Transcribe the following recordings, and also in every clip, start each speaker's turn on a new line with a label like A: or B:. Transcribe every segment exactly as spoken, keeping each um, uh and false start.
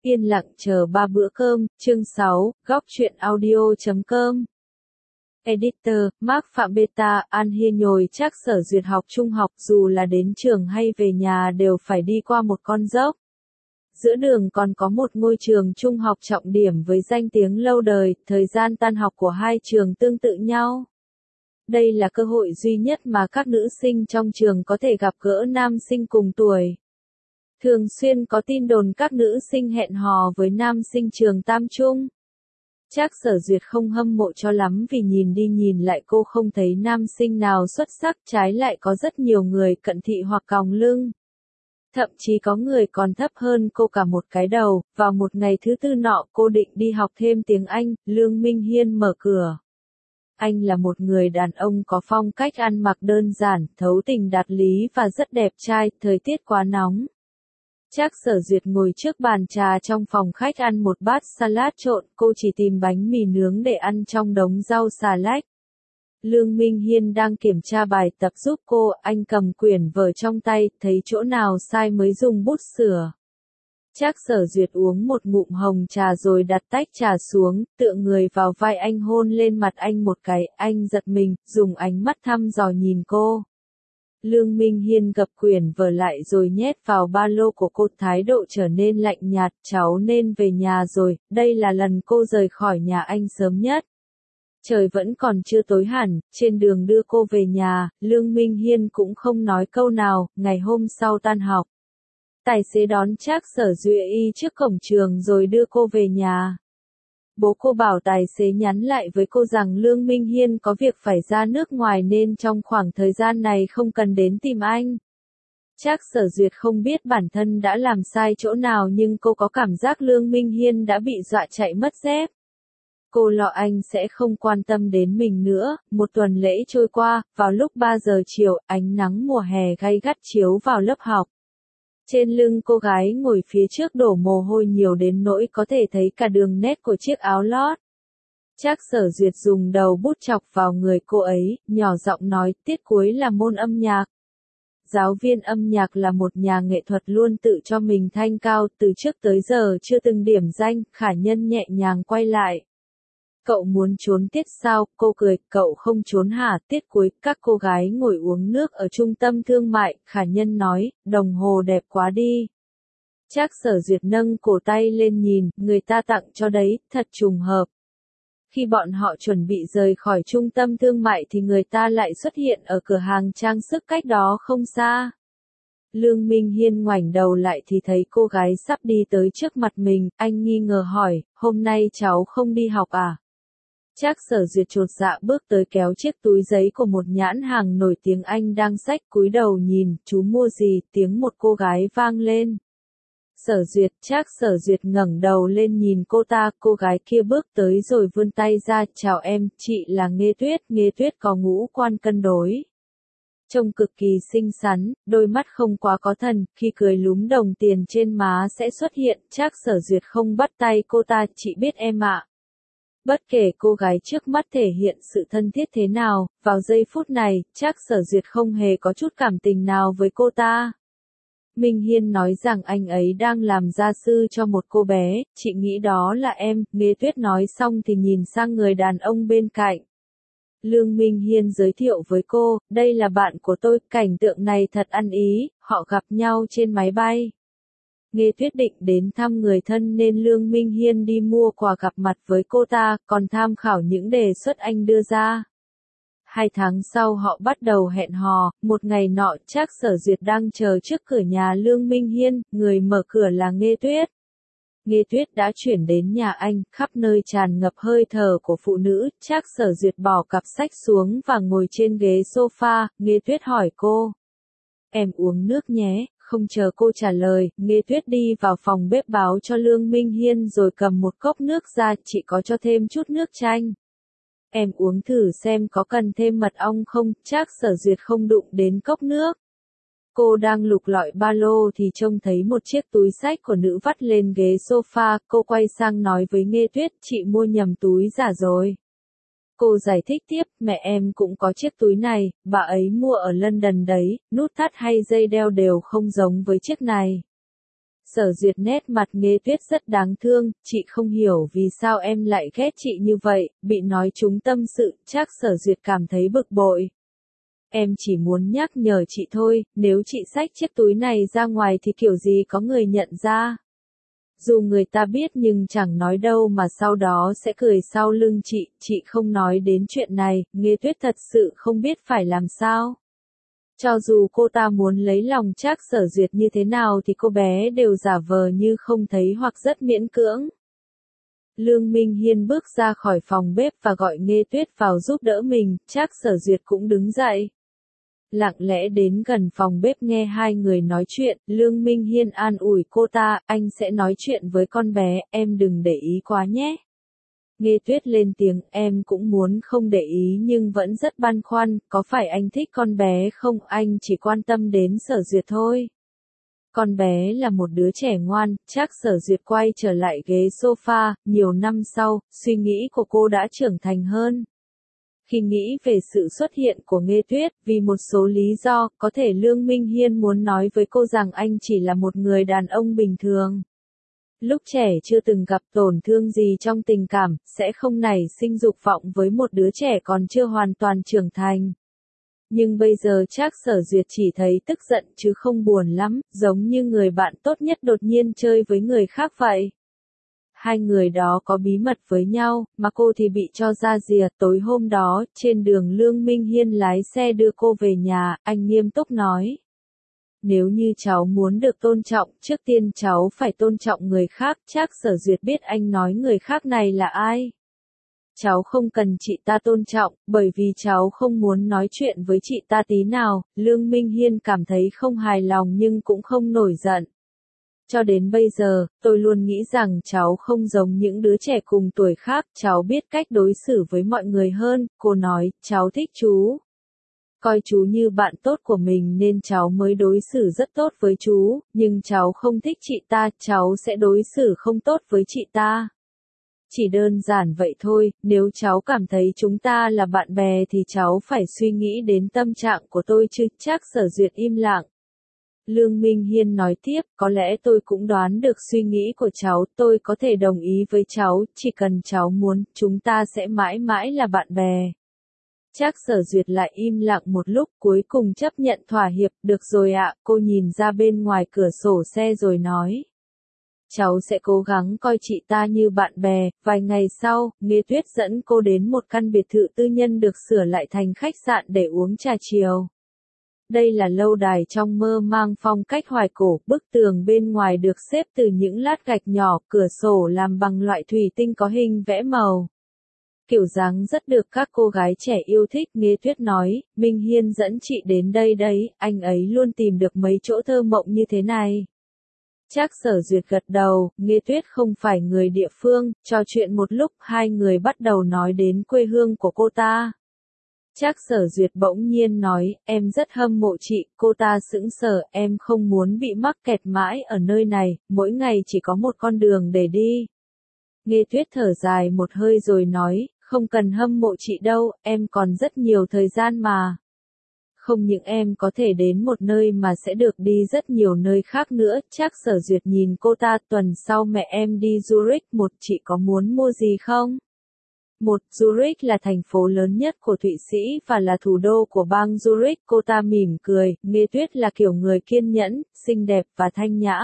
A: Yên lặng chờ ba bữa cơm, chương sáu, góc truyện audio chấm com. Editor, Mark Phạm Beta, An Hiên nhồi chắc Sở Duyệt học trung học dù là đến trường hay về nhà đều phải đi qua một con dốc. Giữa đường còn có một ngôi trường trung học trọng điểm với danh tiếng lâu đời, thời gian tan học của hai trường tương tự nhau. Đây là cơ hội duy nhất mà các nữ sinh trong trường có thể gặp gỡ nam sinh cùng tuổi. Thường xuyên có tin đồn các nữ sinh hẹn hò với nam sinh trường Tam Trung. Chắc Sở Duyệt không hâm mộ cho lắm vì nhìn đi nhìn lại cô không thấy nam sinh nào xuất sắc, trái lại có rất nhiều người cận thị hoặc còng lưng. Thậm chí có người còn thấp hơn cô cả một cái đầu. Vào một ngày thứ tư nọ cô định đi học thêm tiếng Anh, Lương Minh Hiên mở cửa. Anh là một người đàn ông có phong cách ăn mặc đơn giản, thấu tình đạt lý và rất đẹp trai, thời tiết quá nóng. Chắc Sở Duyệt ngồi trước bàn trà trong phòng khách ăn một bát salad trộn, cô chỉ tìm bánh mì nướng để ăn trong đống rau xà lách. Lương Minh Hiên đang kiểm tra bài tập giúp cô, anh cầm quyển vở trong tay, thấy chỗ nào sai mới dùng bút sửa. Chắc Sở Duyệt uống một ngụm hồng trà rồi đặt tách trà xuống, tựa người vào vai anh hôn lên mặt anh một cái, anh giật mình, dùng ánh mắt thăm dò nhìn cô. Lương Minh Hiên gập quyển vở lại rồi nhét vào ba lô của cô, thái độ trở nên lạnh nhạt, cháu nên về nhà rồi, đây là lần cô rời khỏi nhà anh sớm nhất. Trời vẫn còn chưa tối hẳn, trên đường đưa cô về nhà, Lương Minh Hiên cũng không nói câu nào, ngày hôm sau tan học. Tài xế đón Trác Sở Duyệt y trước cổng trường rồi đưa cô về nhà. Bố cô bảo tài xế nhắn lại với cô rằng Lương Minh Hiên có việc phải ra nước ngoài nên trong khoảng thời gian này không cần đến tìm anh. Trác Sở Duyệt không biết bản thân đã làm sai chỗ nào nhưng cô có cảm giác Lương Minh Hiên đã bị dọa chạy mất dép. Cô lo anh sẽ không quan tâm đến mình nữa. Một tuần lễ trôi qua, vào lúc ba giờ chiều, ánh nắng mùa hè gay gắt chiếu vào lớp học. Trên lưng cô gái ngồi phía trước đổ mồ hôi nhiều đến nỗi có thể thấy cả đường nét của chiếc áo lót. Trác Sở Duyệt dùng đầu bút chọc vào người cô ấy, nhỏ giọng nói, tiết cuối là môn âm nhạc. Giáo viên âm nhạc là một nhà nghệ thuật luôn tự cho mình thanh cao, từ trước tới giờ chưa từng điểm danh. Khả Nhân nhẹ nhàng quay lại. Cậu muốn trốn tiết sao? Cô cười, cậu không trốn hả? Tiết cuối, các cô gái ngồi uống nước ở trung tâm thương mại, Khả Nhân nói, đồng hồ đẹp quá đi. Trác Sở Duyệt nâng cổ tay lên nhìn, người ta tặng cho đấy, thật trùng hợp. Khi bọn họ chuẩn bị rời khỏi trung tâm thương mại thì người ta lại xuất hiện ở cửa hàng trang sức cách đó không xa. Lương Minh Hiên ngoảnh đầu lại thì thấy cô gái sắp đi tới trước mặt mình, anh nghi ngờ hỏi, hôm nay cháu không đi học à? Trác Sở Duyệt chột dạ bước tới kéo chiếc túi giấy của một nhãn hàng nổi tiếng anh đang xách, cúi đầu nhìn, chú mua gì? Tiếng một cô gái vang lên. Sở Duyệt, Trác Sở Duyệt ngẩng đầu lên nhìn cô ta, cô gái kia bước tới rồi vươn tay ra, chào em, chị là Nghê Tuyết, Nghê Tuyết có ngũ quan cân đối. Trông cực kỳ xinh xắn, đôi mắt không quá có thần, khi cười lúm đồng tiền trên má sẽ xuất hiện, Trác Sở Duyệt không bắt tay cô ta, chị biết em ạ. Bất kể cô gái trước mắt thể hiện sự thân thiết thế nào, vào giây phút này, Trác Sở Duyệt không hề có chút cảm tình nào với cô ta. Minh Hiên nói rằng anh ấy đang làm gia sư cho một cô bé, chị nghĩ đó là em, Nghê Tuyết nói xong thì nhìn sang người đàn ông bên cạnh. Lương Minh Hiên giới thiệu với cô, đây là bạn của tôi, cảnh tượng này thật ăn ý, họ gặp nhau trên máy bay. Nghê Tuyết định đến thăm người thân nên Lương Minh Hiên đi mua quà gặp mặt với cô ta, còn tham khảo những đề xuất anh đưa ra. Hai tháng sau họ bắt đầu hẹn hò, một ngày nọ Trác Sở Duyệt đang chờ trước cửa nhà Lương Minh Hiên, người mở cửa là Nghê Tuyết. Nghê Tuyết đã chuyển đến nhà anh, khắp nơi tràn ngập hơi thở của phụ nữ, Trác Sở Duyệt bỏ cặp sách xuống và ngồi trên ghế sofa, Nghê Tuyết hỏi cô. Em uống nước nhé. Không chờ cô trả lời, Nghê Tuyết đi vào phòng bếp báo cho Lương Minh Hiên rồi cầm một cốc nước ra, chị có cho thêm chút nước chanh. Em uống thử xem có cần thêm mật ong không? Trác Sở Duyệt không đụng đến cốc nước. Cô đang lục lọi ba lô thì trông thấy một chiếc túi xách của nữ vắt lên ghế sofa, cô quay sang nói với Nghê Tuyết, chị mua nhầm túi giả rồi. Cô giải thích tiếp, mẹ em cũng có chiếc túi này, bà ấy mua ở London đấy, nút thắt hay dây đeo đều không giống với chiếc này. Sở Duyệt nét mặt Nghê Tuyết rất đáng thương, chị không hiểu vì sao em lại ghét chị như vậy, bị nói trúng tâm sự, chắc Sở Duyệt cảm thấy bực bội. Em chỉ muốn nhắc nhở chị thôi, nếu chị xách chiếc túi này ra ngoài thì kiểu gì có người nhận ra. Dù người ta biết nhưng chẳng nói đâu mà sau đó sẽ cười sau lưng chị, chị không nói đến chuyện này, Nghê Tuyết thật sự không biết phải làm sao. Cho dù cô ta muốn lấy lòng Trác Sở Duyệt như thế nào thì cô bé đều giả vờ như không thấy hoặc rất miễn cưỡng. Lương Minh Hiên bước ra khỏi phòng bếp và gọi Nghê Tuyết vào giúp đỡ mình, Trác Sở Duyệt cũng đứng dậy. Lặng lẽ đến gần phòng bếp nghe hai người nói chuyện, Lương Minh Hiên an ủi cô ta, anh sẽ nói chuyện với con bé, em đừng để ý quá nhé. Nghê Tuyết lên tiếng, em cũng muốn không để ý nhưng vẫn rất băn khoăn, có phải anh thích con bé không, anh chỉ quan tâm đến Sở Duyệt thôi. Con bé là một đứa trẻ ngoan, Trác Sở Duyệt quay trở lại ghế sofa, nhiều năm sau, suy nghĩ của cô đã trưởng thành hơn. Khi nghĩ về sự xuất hiện của Nghê Tuyết, vì một số lý do, có thể Lương Minh Hiên muốn nói với cô rằng anh chỉ là một người đàn ông bình thường. Lúc trẻ chưa từng gặp tổn thương gì trong tình cảm, sẽ không nảy sinh dục vọng với một đứa trẻ còn chưa hoàn toàn trưởng thành. Nhưng bây giờ Trác Sở Duyệt chỉ thấy tức giận chứ không buồn lắm, giống như người bạn tốt nhất đột nhiên chơi với người khác vậy. Hai người đó có bí mật với nhau, mà cô thì bị cho ra rìa. Tối hôm đó, trên đường Lương Minh Hiên lái xe đưa cô về nhà, anh nghiêm túc nói. Nếu như cháu muốn được tôn trọng, trước tiên cháu phải tôn trọng người khác. Trác Sở Duyệt biết anh nói người khác này là ai. Cháu không cần chị ta tôn trọng, bởi vì cháu không muốn nói chuyện với chị ta tí nào. Lương Minh Hiên cảm thấy không hài lòng nhưng cũng không nổi giận. Cho đến bây giờ, tôi luôn nghĩ rằng cháu không giống những đứa trẻ cùng tuổi khác, cháu biết cách đối xử với mọi người hơn, cô nói, cháu thích chú. Coi chú như bạn tốt của mình nên cháu mới đối xử rất tốt với chú, nhưng cháu không thích chị ta, cháu sẽ đối xử không tốt với chị ta. Chỉ đơn giản vậy thôi, nếu cháu cảm thấy chúng ta là bạn bè thì cháu phải suy nghĩ đến tâm trạng của tôi chứ. Trác Sở Duyệt im lặng. Lương Minh Hiên nói tiếp, có lẽ tôi cũng đoán được suy nghĩ của cháu, tôi có thể đồng ý với cháu, chỉ cần cháu muốn, chúng ta sẽ mãi mãi là bạn bè. Trác Sở Duyệt lại im lặng một lúc, cuối cùng chấp nhận thỏa hiệp, được rồi ạ, cô nhìn ra bên ngoài cửa sổ xe rồi nói. Cháu sẽ cố gắng coi chị ta như bạn bè. Vài ngày sau, Nghê Tuyết dẫn cô đến một căn biệt thự tư nhân được sửa lại thành khách sạn để uống trà chiều. Đây là lâu đài trong mơ mang phong cách hoài cổ, bức tường bên ngoài được xếp từ những lát gạch nhỏ, cửa sổ làm bằng loại thủy tinh có hình vẽ màu. Kiểu dáng rất được các cô gái trẻ yêu thích. Nghê Tuyết nói, Minh Hiên dẫn chị đến đây đấy, anh ấy luôn tìm được mấy chỗ thơ mộng như thế này. Trác Sở Duyệt gật đầu, Nghê Tuyết không phải người địa phương, trò chuyện một lúc hai người bắt đầu nói đến quê hương của cô ta. Trác Sở Duyệt bỗng nhiên nói, em rất hâm mộ chị, cô ta sững sờ, em không muốn bị mắc kẹt mãi ở nơi này, mỗi ngày chỉ có một con đường để đi. Nghê Tuyết thở dài một hơi rồi nói, không cần hâm mộ chị đâu, em còn rất nhiều thời gian mà. Không những em có thể đến một nơi mà sẽ được đi rất nhiều nơi khác nữa. Trác Sở Duyệt nhìn cô ta, tuần sau mẹ em đi Zurich, một chị có muốn mua gì không? Một, Zurich là thành phố lớn nhất của Thụy Sĩ và là thủ đô của bang Zurich. Cô ta mỉm cười, Nghê Tuyết là kiểu người kiên nhẫn, xinh đẹp và thanh nhã.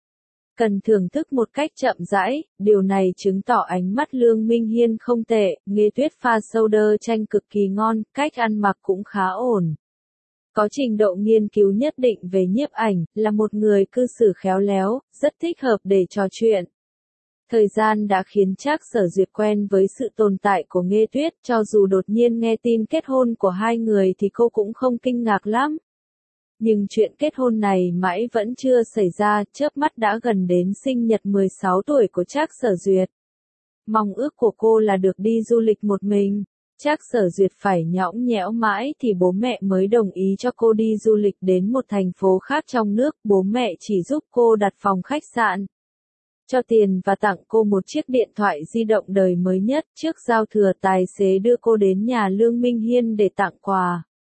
A: Cần thưởng thức một cách chậm rãi, điều này chứng tỏ ánh mắt Lương Minh Hiên không tệ. Nghê Tuyết pha soda chanh cực kỳ ngon, cách ăn mặc cũng khá ổn. Có trình độ nghiên cứu nhất định về nhiếp ảnh, là một người cư xử khéo léo, rất thích hợp để trò chuyện. Thời gian đã khiến Trác Sở Duyệt quen với sự tồn tại của Nghê Tuyết, cho dù đột nhiên nghe tin kết hôn của hai người thì cô cũng không kinh ngạc lắm. Nhưng chuyện kết hôn này mãi vẫn chưa xảy ra, chớp mắt đã gần đến sinh nhật mười sáu tuổi của Trác Sở Duyệt. Mong ước của cô là được đi du lịch một mình. Trác Sở Duyệt phải nhõng nhẽo mãi thì bố mẹ mới đồng ý cho cô đi du lịch đến một thành phố khác trong nước, bố mẹ chỉ giúp cô đặt phòng khách sạn, cho tiền và tặng cô một chiếc điện thoại di động đời mới nhất. Trước giao thừa tài xế đưa cô đến nhà Lương Minh Hiên để tặng quà.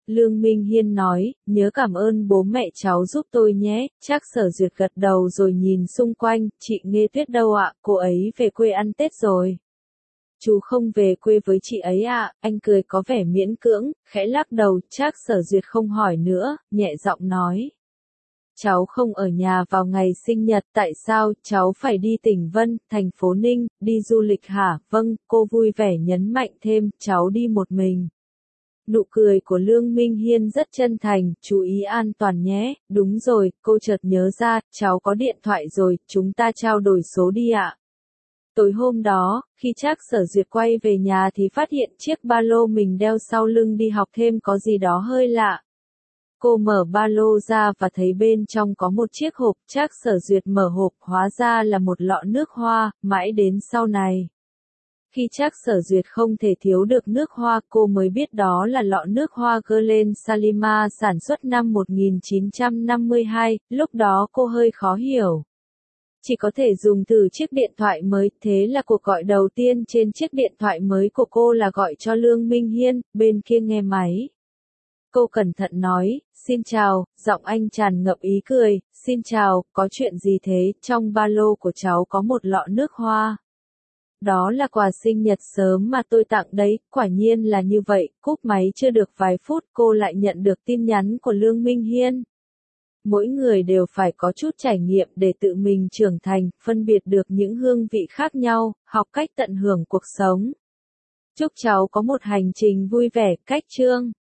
A: Lương Minh Hiên nói, nhớ cảm ơn bố mẹ cháu giúp tôi nhé, Trác Sở Duyệt gật đầu rồi nhìn xung quanh, chị Nghê Tuyết đâu ạ, cô ấy về quê ăn Tết rồi. Chú không về quê với chị ấy à, anh cười có vẻ miễn cưỡng, khẽ lắc đầu, Trác Sở Duyệt không hỏi nữa, nhẹ giọng nói. Cháu không ở nhà vào ngày sinh nhật, tại sao, cháu phải đi tỉnh Vân, thành phố Ninh, đi du lịch hả, vâng, cô vui vẻ nhấn mạnh thêm, cháu đi một mình. Nụ cười của Lương Minh Hiên rất chân thành, chú ý an toàn nhé, đúng rồi, cô chợt nhớ ra, cháu có điện thoại rồi, chúng ta trao đổi số đi ạ. Tối hôm đó, khi Trác Sở Duyệt quay về nhà thì phát hiện chiếc ba lô mình đeo sau lưng đi học thêm có gì đó hơi lạ. Cô mở ba lô ra và thấy bên trong có một chiếc hộp, Trác Sở Duyệt mở hộp, hóa ra là một lọ nước hoa, mãi đến sau này. Khi Trác Sở Duyệt không thể thiếu được nước hoa, cô mới biết đó là lọ nước hoa Guerlain Salima sản xuất năm một nghìn chín trăm năm mươi hai, lúc đó cô hơi khó hiểu. Chỉ có thể dùng từ chiếc điện thoại mới, thế là cuộc gọi đầu tiên trên chiếc điện thoại mới của cô là gọi cho Lương Minh Hiên, bên kia nghe máy. Cô cẩn thận nói, xin chào, giọng anh tràn ngập ý cười, xin chào, có chuyện gì thế, trong ba lô của cháu có một lọ nước hoa. Đó là quà sinh nhật sớm mà tôi tặng đấy, quả nhiên là như vậy, cúp máy chưa được vài phút cô lại nhận được tin nhắn của Lương Minh Hiên. Mỗi người đều phải có chút trải nghiệm để tự mình trưởng thành, phân biệt được những hương vị khác nhau, học cách tận hưởng cuộc sống. Chúc cháu có một hành trình vui vẻ, cách chương.